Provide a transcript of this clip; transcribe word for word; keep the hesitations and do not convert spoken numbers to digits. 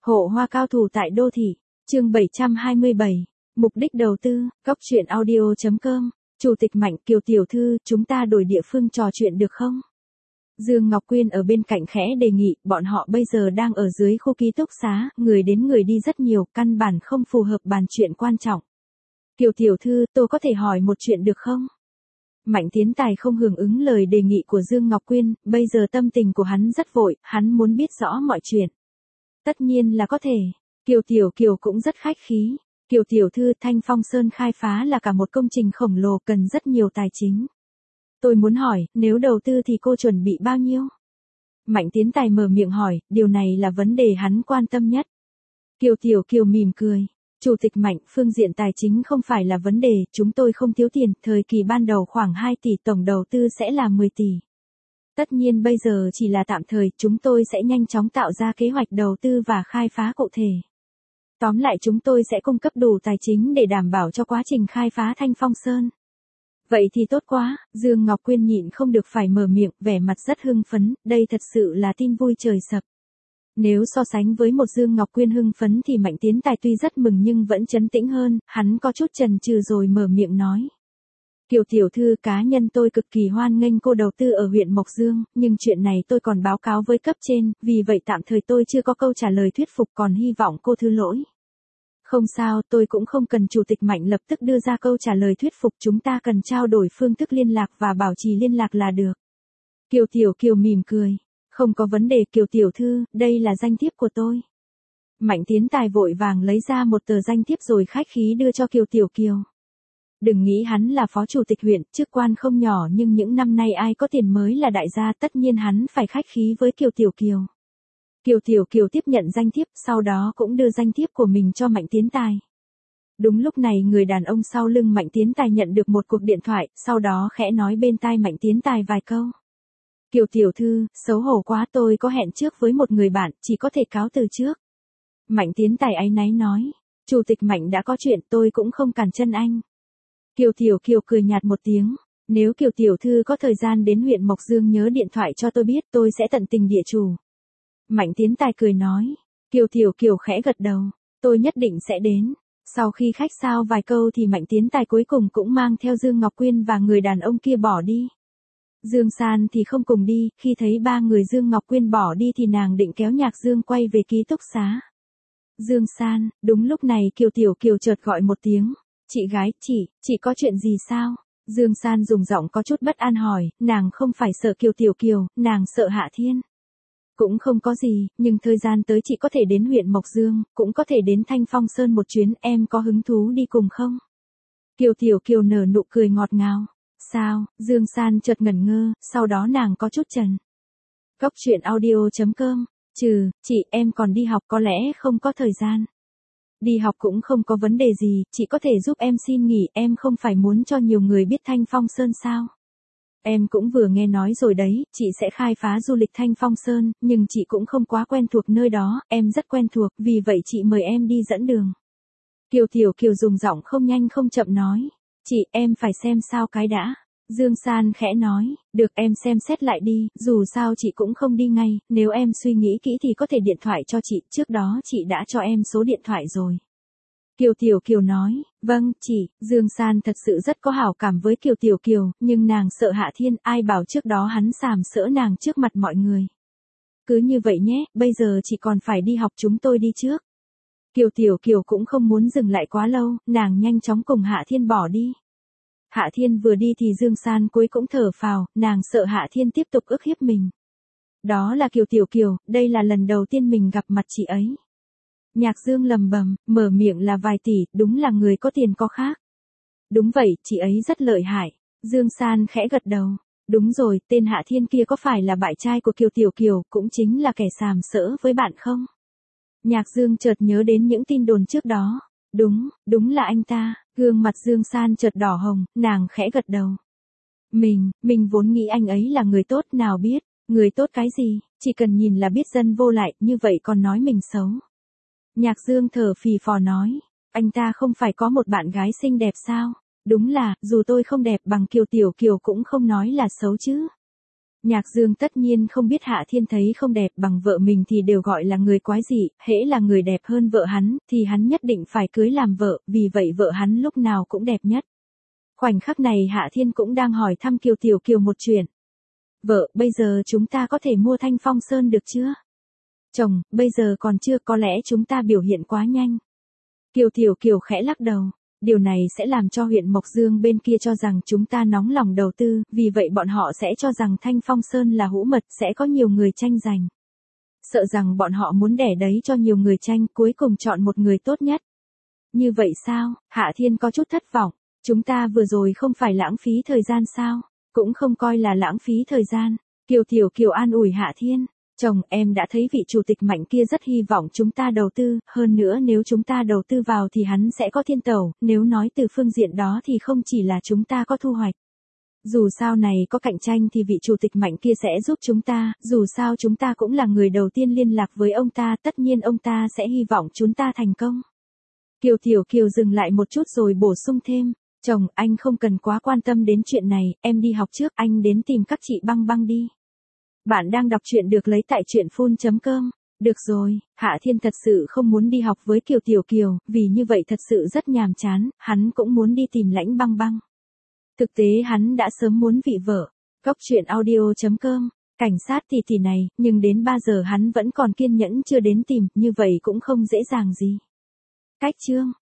Hộ hoa cao thủ tại đô thị, chương bảy trăm hai mươi bảy, mục đích đầu tư, góc chuyện audio chấm com, Chủ tịch Mạnh Kiều tiểu thư, chúng ta đổi địa phương trò chuyện được không? Dương Ngọc Quyên ở bên cạnh khẽ đề nghị, bọn họ bây giờ đang ở dưới khu ký túc xá, người đến người đi rất nhiều, căn bản không phù hợp bàn chuyện quan trọng. Kiều tiểu thư, tôi có thể hỏi một chuyện được không? Mạnh Tiến Tài không hưởng ứng lời đề nghị của Dương Ngọc Quyên, bây giờ tâm tình của hắn rất vội, hắn muốn biết rõ mọi chuyện. Tất nhiên là có thể. Kiều Tiểu Kiều cũng rất khách khí. Kiều tiểu thư, Thanh Phong Sơn khai phá là cả một công trình khổng lồ, cần rất nhiều tài chính. Tôi muốn hỏi, nếu đầu tư thì cô chuẩn bị bao nhiêu? Mạnh Tiến Tài mở miệng hỏi, điều này là vấn đề hắn quan tâm nhất. Kiều Tiểu Kiều mỉm cười. Chủ tịch Mạnh, phương diện tài chính không phải là vấn đề, chúng tôi không thiếu tiền, thời kỳ ban đầu khoảng hai tỷ, tổng đầu tư sẽ là mười tỷ. Tất nhiên bây giờ chỉ là tạm thời, chúng tôi sẽ nhanh chóng tạo ra kế hoạch đầu tư và khai phá cụ thể. Tóm lại chúng tôi sẽ cung cấp đủ tài chính để đảm bảo cho quá trình khai phá Thanh Phong Sơn. Vậy thì tốt quá, Dương Ngọc Quyên nhịn không được phải mở miệng, vẻ mặt rất hưng phấn, đây thật sự là tin vui trời sập. Nếu so sánh với một Dương Ngọc Quyên hưng phấn thì Mạnh Tiến Tài tuy rất mừng nhưng vẫn trấn tĩnh hơn, hắn có chút chần chừ rồi mở miệng nói. Kiều tiểu thư, cá nhân tôi cực kỳ hoan nghênh cô đầu tư ở huyện Mộc Dương, nhưng chuyện này tôi còn báo cáo với cấp trên, vì vậy tạm thời tôi chưa có câu trả lời thuyết phục, còn hy vọng cô thứ lỗi. Không sao, tôi cũng không cần Chủ tịch Mạnh lập tức đưa ra câu trả lời thuyết phục, chúng ta cần trao đổi phương thức liên lạc và bảo trì liên lạc là được. Kiều tiểu Kiều mỉm cười. Không có vấn đề Kiều tiểu thư, đây là danh thiếp của tôi. Mạnh Tiến Tài vội vàng lấy ra một tờ danh thiếp rồi khách khí đưa cho Kiều tiểu Kiều. Đừng nghĩ hắn là phó chủ tịch huyện, chức quan không nhỏ nhưng những năm nay ai có tiền mới là đại gia, tất nhiên hắn phải khách khí với Kiều tiểu Kiều. Kiều tiểu Kiều tiếp nhận danh thiếp, sau đó cũng đưa danh thiếp của mình cho Mạnh Tiến Tài. Đúng lúc này người đàn ông sau lưng Mạnh Tiến Tài nhận được một cuộc điện thoại, sau đó khẽ nói bên tai Mạnh Tiến Tài vài câu. Kiều tiểu thư, xấu hổ quá, tôi có hẹn trước với một người bạn, chỉ có thể cáo từ trước. Mạnh Tiến Tài áy náy nói, Chủ tịch Mạnh đã có chuyện, tôi cũng không cản chân anh. Kiều tiểu Kiều cười nhạt một tiếng, nếu Kiều tiểu thư có thời gian đến huyện Mộc Dương nhớ điện thoại cho tôi biết, tôi sẽ tận tình địa chủ. Mạnh Tiến Tài cười nói, Kiều tiểu Kiều khẽ gật đầu, tôi nhất định sẽ đến. Sau khi khách sáo vài câu thì Mạnh Tiến Tài cuối cùng cũng mang theo Dương Ngọc Quyên và người đàn ông kia bỏ đi. Dương San thì không cùng đi, khi thấy ba người Dương Ngọc Quyên bỏ đi thì nàng định kéo Nhạc Dương quay về ký túc xá. Dương San, đúng lúc này Kiều tiểu Kiều chợt gọi một tiếng, chị gái, chị, chị có chuyện gì sao? Dương San dùng giọng có chút bất an hỏi, nàng không phải sợ Kiều tiểu Kiều, nàng sợ Hạ Thiên. Cũng không có gì, nhưng thời gian tới chị có thể đến huyện Mộc Dương, cũng có thể đến Thanh Phong Sơn một chuyến, em có hứng thú đi cùng không? Kiều tiểu Kiều nở nụ cười ngọt ngào. Sao? Dương San chợt ngẩn ngơ, sau đó nàng có chút chần. Góc chuyện audio chấm com, trừ, chị, em còn đi học có lẽ không có thời gian. Đi học cũng không có vấn đề gì, chị có thể giúp em xin nghỉ, em không phải muốn cho nhiều người biết Thanh Phong Sơn sao? Em cũng vừa nghe nói rồi đấy, chị sẽ khai phá du lịch Thanh Phong Sơn, nhưng chị cũng không quá quen thuộc nơi đó, em rất quen thuộc, vì vậy chị mời em đi dẫn đường. Kiều tiểu Kiều dùng giọng không nhanh không chậm nói. Chị, em phải xem sao cái đã. Dương San khẽ nói, được em xem xét lại đi, dù sao chị cũng không đi ngay, nếu em suy nghĩ kỹ thì có thể điện thoại cho chị, trước đó chị đã cho em số điện thoại rồi. Kiều tiểu Kiều nói, vâng, chị, Dương San thật sự rất có hảo cảm với Kiều tiểu Kiều, nhưng nàng sợ Hạ Thiên, ai bảo trước đó hắn sàm sỡ nàng trước mặt mọi người. Cứ như vậy nhé, bây giờ chị còn phải đi học, chúng tôi đi trước. Kiều tiểu Kiều cũng không muốn dừng lại quá lâu, nàng nhanh chóng cùng Hạ Thiên bỏ đi. Hạ Thiên vừa đi thì Dương San cuối cũng thở phào, nàng sợ Hạ Thiên tiếp tục ức hiếp mình. Đó là Kiều tiểu Kiều, đây là lần đầu tiên mình gặp mặt chị ấy. Nhạc Dương lầm bầm, mở miệng là vài tỷ, đúng là người có tiền có khác. Đúng vậy, chị ấy rất lợi hại. Dương San khẽ gật đầu. Đúng rồi, tên Hạ Thiên kia có phải là bạn trai của Kiều tiểu Kiều, cũng chính là kẻ sàm sỡ với bạn không? Nhạc Dương chợt nhớ đến những tin đồn trước đó. Đúng, đúng là anh ta. Gương mặt Dương San chợt đỏ hồng, nàng khẽ gật đầu. Mình, mình vốn nghĩ anh ấy là người tốt, nào biết, người tốt cái gì, chỉ cần nhìn là biết dân vô lại, như vậy còn nói mình xấu. Nhạc Dương thở phì phò nói, anh ta không phải có một bạn gái xinh đẹp sao? Đúng là, dù tôi không đẹp bằng Kiều tiểu Kiều cũng không nói là xấu chứ. Nhạc Dương tất nhiên không biết Hạ Thiên thấy không đẹp bằng vợ mình thì đều gọi là người quái dị, hễ là người đẹp hơn vợ hắn, thì hắn nhất định phải cưới làm vợ, vì vậy vợ hắn lúc nào cũng đẹp nhất. Khoảnh khắc này Hạ Thiên cũng đang hỏi thăm Kiều Tiểu Kiều một chuyện. Vợ, bây giờ chúng ta có thể mua Thanh Phong Sơn được chưa? Chồng, bây giờ còn chưa, có lẽ chúng ta biểu hiện quá nhanh. Kiều Tiểu Kiều khẽ lắc đầu. Điều này sẽ làm cho huyện Mộc Dương bên kia cho rằng chúng ta nóng lòng đầu tư, vì vậy bọn họ sẽ cho rằng Thanh Phong Sơn là hũ mật, sẽ có nhiều người tranh giành. Sợ rằng bọn họ muốn đẻ đấy cho nhiều người tranh, cuối cùng chọn một người tốt nhất. Như vậy sao? Hạ Thiên có chút thất vọng. Chúng ta vừa rồi không phải lãng phí thời gian sao? Cũng không coi là lãng phí thời gian. Kiều Tiểu Kiều an ủi Hạ Thiên. Chồng, em đã thấy vị chủ tịch Mạnh kia rất hy vọng chúng ta đầu tư, hơn nữa nếu chúng ta đầu tư vào thì hắn sẽ có thiên tẩu, nếu nói từ phương diện đó thì không chỉ là chúng ta có thu hoạch. Dù sao này có cạnh tranh thì vị chủ tịch Mạnh kia sẽ giúp chúng ta, dù sao chúng ta cũng là người đầu tiên liên lạc với ông ta, tất nhiên ông ta sẽ hy vọng chúng ta thành công. Kiều Tiểu Kiều dừng lại một chút rồi bổ sung thêm, chồng, anh không cần quá quan tâm đến chuyện này, em đi học trước, anh đến tìm các chị Băng Băng đi. Bạn đang đọc truyện được lấy tại truyện phun chấm com. Được rồi, Hạ Thiên thật sự không muốn đi học với Kiều Tiểu Kiều, vì như vậy thật sự rất nhàm chán, hắn cũng muốn đi tìm Lãnh Băng Băng. Thực tế hắn đã sớm muốn vị vợ. Góc truyện audio chấm com, cảnh sát tỷ tỷ này, nhưng đến ba giờ hắn vẫn còn kiên nhẫn chưa đến tìm, như vậy cũng không dễ dàng gì. Cách chương